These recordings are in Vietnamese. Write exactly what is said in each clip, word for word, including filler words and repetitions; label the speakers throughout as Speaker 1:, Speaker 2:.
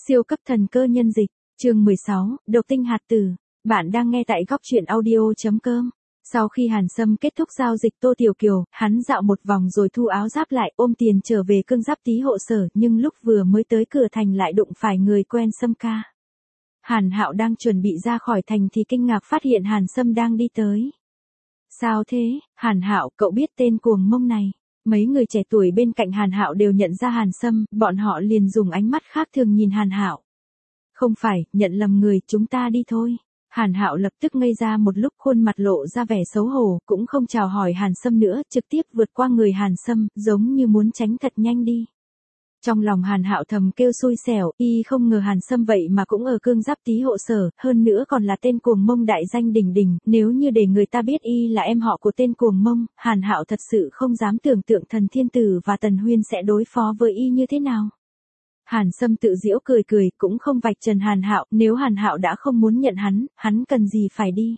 Speaker 1: Siêu cấp thần cơ nhân dịch, chương mười sáu, độc tinh hạt tử. Bạn đang nghe tại góc truyện audio.com. Sau khi Hàn Sâm kết thúc giao dịch Tô Tiểu Kiều, hắn dạo một vòng rồi thu áo giáp lại ôm tiền trở về Cương Giáp Tý hộ sở, nhưng lúc vừa mới tới cửa thành lại đụng phải người quen Sâm ca. Hàn Hạo đang chuẩn bị ra khỏi thành thì kinh ngạc phát hiện Hàn Sâm đang đi tới. Sao thế, Hàn Hạo, cậu biết tên cuồng mông này? Mấy người trẻ tuổi bên cạnh Hàn Hạo đều nhận ra Hàn Sâm, bọn họ liền dùng ánh mắt khác thường nhìn Hàn Hạo. Không phải, nhận lầm người, chúng ta đi thôi. Hàn Hạo lập tức ngây ra một lúc, khuôn mặt lộ ra vẻ xấu hổ, cũng không chào hỏi Hàn Sâm nữa, trực tiếp vượt qua người Hàn Sâm, giống như muốn tránh thật nhanh đi. Trong lòng Hàn Hạo thầm kêu xui xẻo, y không ngờ Hàn Sâm vậy mà cũng ở Cương Giáp Tý hộ sở, hơn nữa còn là tên cuồng mông đại danh đỉnh đỉnh, nếu như để người ta biết y là em họ của tên cuồng mông, Hàn Hạo thật sự không dám tưởng tượng Thần Thiên Tử và Tần Huyên sẽ đối phó với y như thế nào. Hàn Sâm tự giễu cười cười, cũng không vạch trần Hàn Hạo, nếu Hàn Hạo đã không muốn nhận hắn, hắn cần gì phải đi.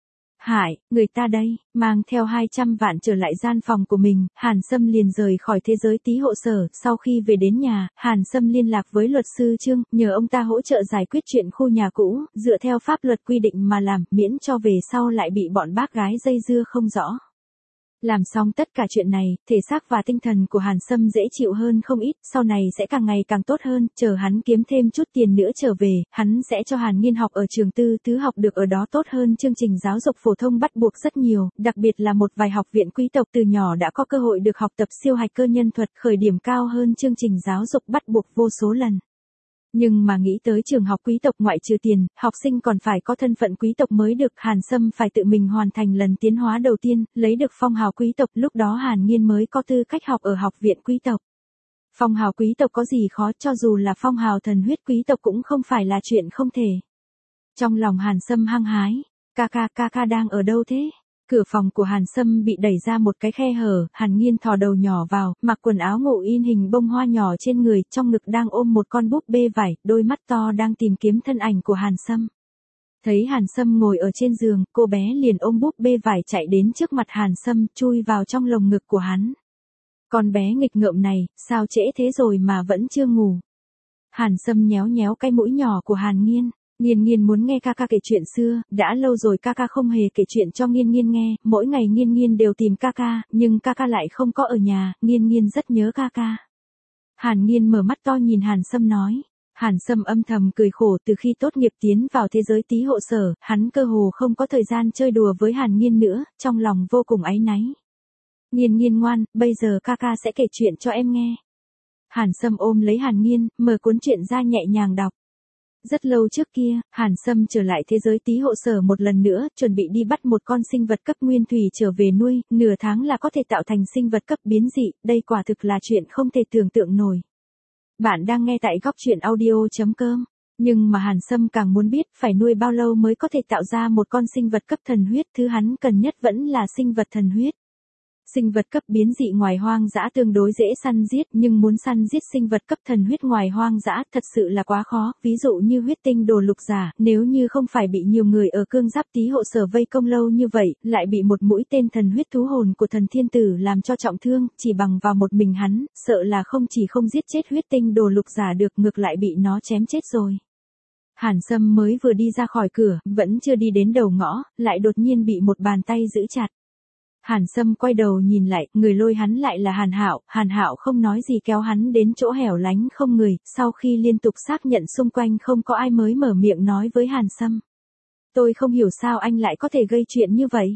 Speaker 1: Hải, người ta đây, mang theo hai trăm vạn trở lại gian phòng của mình, Hàn Sâm liền rời khỏi thế giới Tý hộ sở, sau khi về đến nhà, Hàn Sâm liên lạc với luật sư Trương, nhờ ông ta hỗ trợ giải quyết chuyện khu nhà cũ, dựa theo pháp luật quy định mà làm, miễn cho về sau lại bị bọn bác gái dây dưa không rõ. Làm xong tất cả chuyện này, thể xác và tinh thần của Hàn Sâm dễ chịu hơn không ít, sau này sẽ càng ngày càng tốt hơn, chờ hắn kiếm thêm chút tiền nữa trở về, hắn sẽ cho Hàn Nghiên học ở trường tư tứ học được ở đó tốt hơn chương trình giáo dục phổ thông bắt buộc rất nhiều, đặc biệt là một vài học viện quý tộc từ nhỏ đã có cơ hội được học tập siêu hạch cơ nhân thuật, khởi điểm cao hơn chương trình giáo dục bắt buộc vô số lần. Nhưng mà nghĩ tới trường học quý tộc ngoại trừ tiền, học sinh còn phải có thân phận quý tộc mới được, Hàn Sâm phải tự mình hoàn thành lần tiến hóa đầu tiên, lấy được phong hào quý tộc, lúc đó Hàn Nghiên mới có tư cách học ở học viện quý tộc. Phong hào quý tộc có gì khó, cho dù là phong hào thần huyết quý tộc cũng không phải là chuyện không thể. Trong lòng Hàn Sâm hăng hái, ca ca ca ca đang ở đâu thế? Cửa phòng của Hàn Sâm bị đẩy ra một cái khe hở, Hàn Nghiên thò đầu nhỏ vào, mặc quần áo ngủ in hình bông hoa nhỏ trên người, trong ngực đang ôm một con búp bê vải, đôi mắt to đang tìm kiếm thân ảnh của Hàn Sâm. Thấy Hàn Sâm ngồi ở trên giường, cô bé liền ôm búp bê vải chạy đến trước mặt Hàn Sâm, chui vào trong lồng ngực của hắn. Con bé nghịch ngợm này, sao trễ thế rồi mà vẫn chưa ngủ? Hàn Sâm nhéo nhéo cái mũi nhỏ của Hàn Nghiên. Nghiên Nghiên muốn nghe ca ca kể chuyện xưa, đã lâu rồi ca ca không hề kể chuyện cho Nghiên Nghiên nghe, mỗi ngày Nghiên Nghiên đều tìm ca ca, nhưng ca ca lại không có ở nhà, Nghiên Nghiên rất nhớ ca ca. Hàn Nghiên mở mắt to nhìn Hàn Sâm nói. Hàn Sâm âm thầm cười khổ, từ khi tốt nghiệp tiến vào thế giới Tý hộ sở, hắn cơ hồ không có thời gian chơi đùa với Hàn Nghiên nữa, trong lòng vô cùng áy náy. Nghiên Nghiên ngoan, bây giờ ca ca sẽ kể chuyện cho em nghe. Hàn Sâm ôm lấy Hàn Nghiên, mở cuốn truyện ra nhẹ nhàng đọc. Rất lâu trước kia, Hàn Sâm trở lại thế giới Tý hộ sở một lần nữa, chuẩn bị đi bắt một con sinh vật cấp nguyên thủy trở về nuôi, nửa tháng là có thể tạo thành sinh vật cấp biến dị, đây quả thực là chuyện không thể tưởng tượng nổi. Bạn đang nghe tại góc truyện audio.com, nhưng mà Hàn Sâm càng muốn biết phải nuôi bao lâu mới có thể tạo ra một con sinh vật cấp thần huyết, thứ hắn cần nhất vẫn là sinh vật thần huyết. Sinh vật cấp biến dị ngoài hoang dã tương đối dễ săn giết, nhưng muốn săn giết sinh vật cấp thần huyết ngoài hoang dã thật sự là quá khó, ví dụ như huyết tinh đồ lục giả, nếu như không phải bị nhiều người ở Cương Giáp Tý hộ sở vây công lâu như vậy, lại bị một mũi tên thần huyết thú hồn của Thần Thiên Tử làm cho trọng thương, chỉ bằng vào một mình hắn, sợ là không chỉ không giết chết huyết tinh đồ lục giả được, ngược lại bị nó chém chết rồi. Hàn Sâm mới vừa đi ra khỏi cửa, vẫn chưa đi đến đầu ngõ, lại đột nhiên bị một bàn tay giữ chặt. Hàn Sâm quay đầu nhìn lại, người lôi hắn lại là Hàn Hạo, Hàn Hạo không nói gì kéo hắn đến chỗ hẻo lánh không người, sau khi liên tục xác nhận xung quanh không có ai mới mở miệng nói với Hàn Sâm. Tôi không hiểu sao anh lại có thể gây chuyện như vậy.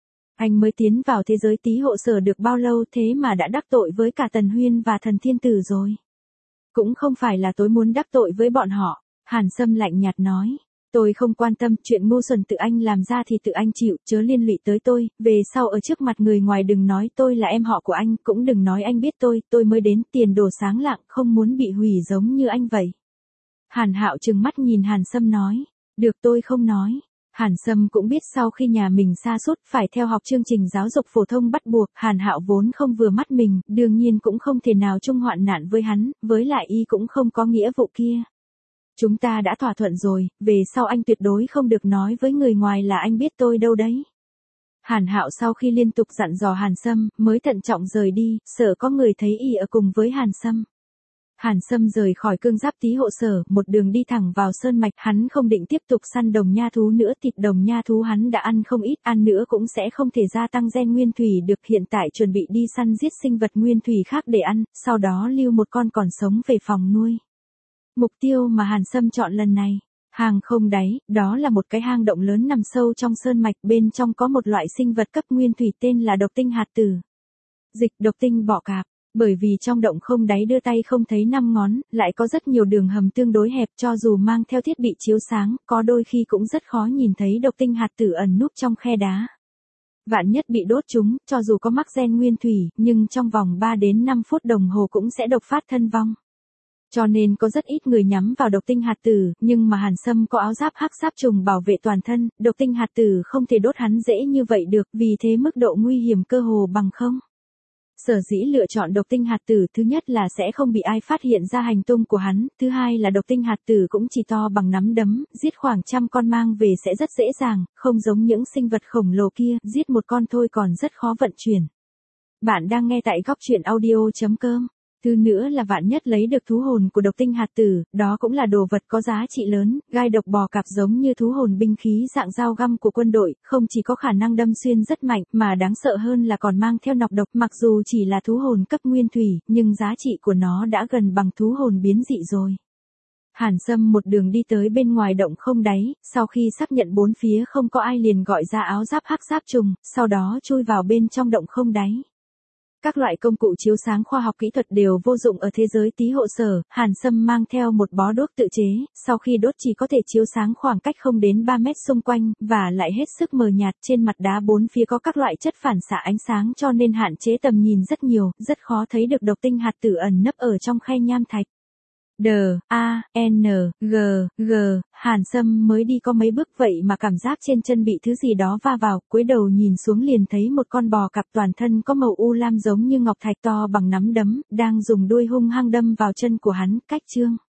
Speaker 1: Anh mới tiến vào thế giới Tý hộ sở được bao lâu thế mà đã đắc tội với cả Tần Huyên và Thần Thiên Tử rồi. Cũng không phải là tôi muốn đắc tội với bọn họ, Hàn Sâm lạnh nhạt nói. Tôi không quan tâm, chuyện ngu xuẩn tự anh làm ra thì tự anh chịu, chớ liên lụy tới tôi, về sau ở trước mặt người ngoài đừng nói tôi là em họ của anh, cũng đừng nói anh biết tôi, tôi mới đến, tiền đồ sáng lạng, không muốn bị hủy giống như anh vậy. Hàn Hạo trừng mắt nhìn Hàn Sâm nói, được tôi không nói. Hàn Sâm cũng biết sau khi nhà mình sa sút phải theo học chương trình giáo dục phổ thông bắt buộc, Hàn Hạo vốn không vừa mắt mình, đương nhiên cũng không thể nào chung hoạn nạn với hắn, với lại y cũng không có nghĩa vụ kia. Chúng ta đã thỏa thuận rồi, về sau anh tuyệt đối không được nói với người ngoài là anh biết tôi đâu đấy. Hàn Hạo sau khi liên tục dặn dò Hàn Sâm, mới thận trọng rời đi, sợ có người thấy y ở cùng với Hàn Sâm. Hàn Sâm rời khỏi cương giáp tý hộ sở, một đường đi thẳng vào sơn mạch, hắn không định tiếp tục săn đồng nha thú nữa, thịt đồng nha thú hắn đã ăn không ít, ăn nữa cũng sẽ không thể gia tăng gen nguyên thủy được, hiện tại chuẩn bị đi săn giết sinh vật nguyên thủy khác để ăn, sau đó lưu một con còn sống về phòng nuôi. Mục tiêu mà Hàn Sâm chọn lần này, hang không đáy, đó là một cái hang động lớn nằm sâu trong sơn mạch, bên trong có một loại sinh vật cấp nguyên thủy tên là độc tinh hạt tử. Dịch độc tinh bọ cạp. Bởi vì trong động không đáy đưa tay không thấy năm ngón, lại có rất nhiều đường hầm tương đối hẹp, cho dù mang theo thiết bị chiếu sáng, có đôi khi cũng rất khó nhìn thấy độc tinh hạt tử ẩn núp trong khe đá. Vạn nhất bị đốt chúng, cho dù có mắc gen nguyên thủy, nhưng trong vòng ba đến năm phút đồng hồ cũng sẽ độc phát thân vong. Cho nên có rất ít người nhắm vào độc tinh hạt tử, nhưng mà Hàn Sâm có áo giáp hắc giáp trùng bảo vệ toàn thân, độc tinh hạt tử không thể đốt hắn dễ như vậy được, vì thế mức độ nguy hiểm cơ hồ bằng không. Sở dĩ lựa chọn độc tinh hạt tử, thứ nhất là sẽ không bị ai phát hiện ra hành tung của hắn, thứ hai là độc tinh hạt tử cũng chỉ to bằng nắm đấm, giết khoảng trăm con mang về sẽ rất dễ dàng, không giống những sinh vật khổng lồ kia, giết một con thôi còn rất khó vận chuyển. Bạn đang nghe tại góc truyện audio chấm com. Thứ nữa là vạn nhất lấy được thú hồn của độc tinh hạt tử, đó cũng là đồ vật có giá trị lớn, gai độc bò cạp giống như thú hồn binh khí dạng dao găm của quân đội, không chỉ có khả năng đâm xuyên rất mạnh, mà đáng sợ hơn là còn mang theo nọc độc, mặc dù chỉ là thú hồn cấp nguyên thủy, nhưng giá trị của nó đã gần bằng thú hồn biến dị rồi. Hàn Sâm một đường đi tới bên ngoài động không đáy, sau khi xác nhận bốn phía không có ai liền gọi ra áo giáp hắc giáp trùng, sau đó chui vào bên trong động không đáy. Các loại công cụ chiếu sáng khoa học kỹ thuật đều vô dụng ở thế giới tý hộ sở, Hàn Sâm mang theo một bó đuốc tự chế, sau khi đốt chỉ có thể chiếu sáng khoảng cách không đến ba mét xung quanh, và lại hết sức mờ nhạt, trên mặt đá bốn phía có các loại chất phản xạ ánh sáng cho nên hạn chế tầm nhìn rất nhiều, rất khó thấy được độc tinh hạt tử ẩn nấp ở trong khe nham thạch. D, A, N, G, G, Hàn Sâm mới đi có mấy bước vậy mà cảm giác trên chân bị thứ gì đó va vào, cúi đầu nhìn xuống liền thấy một con bò cạp toàn thân có màu u lam giống như ngọc thạch to bằng nắm đấm, đang dùng đuôi hung hăng đâm vào chân của hắn, cách chương.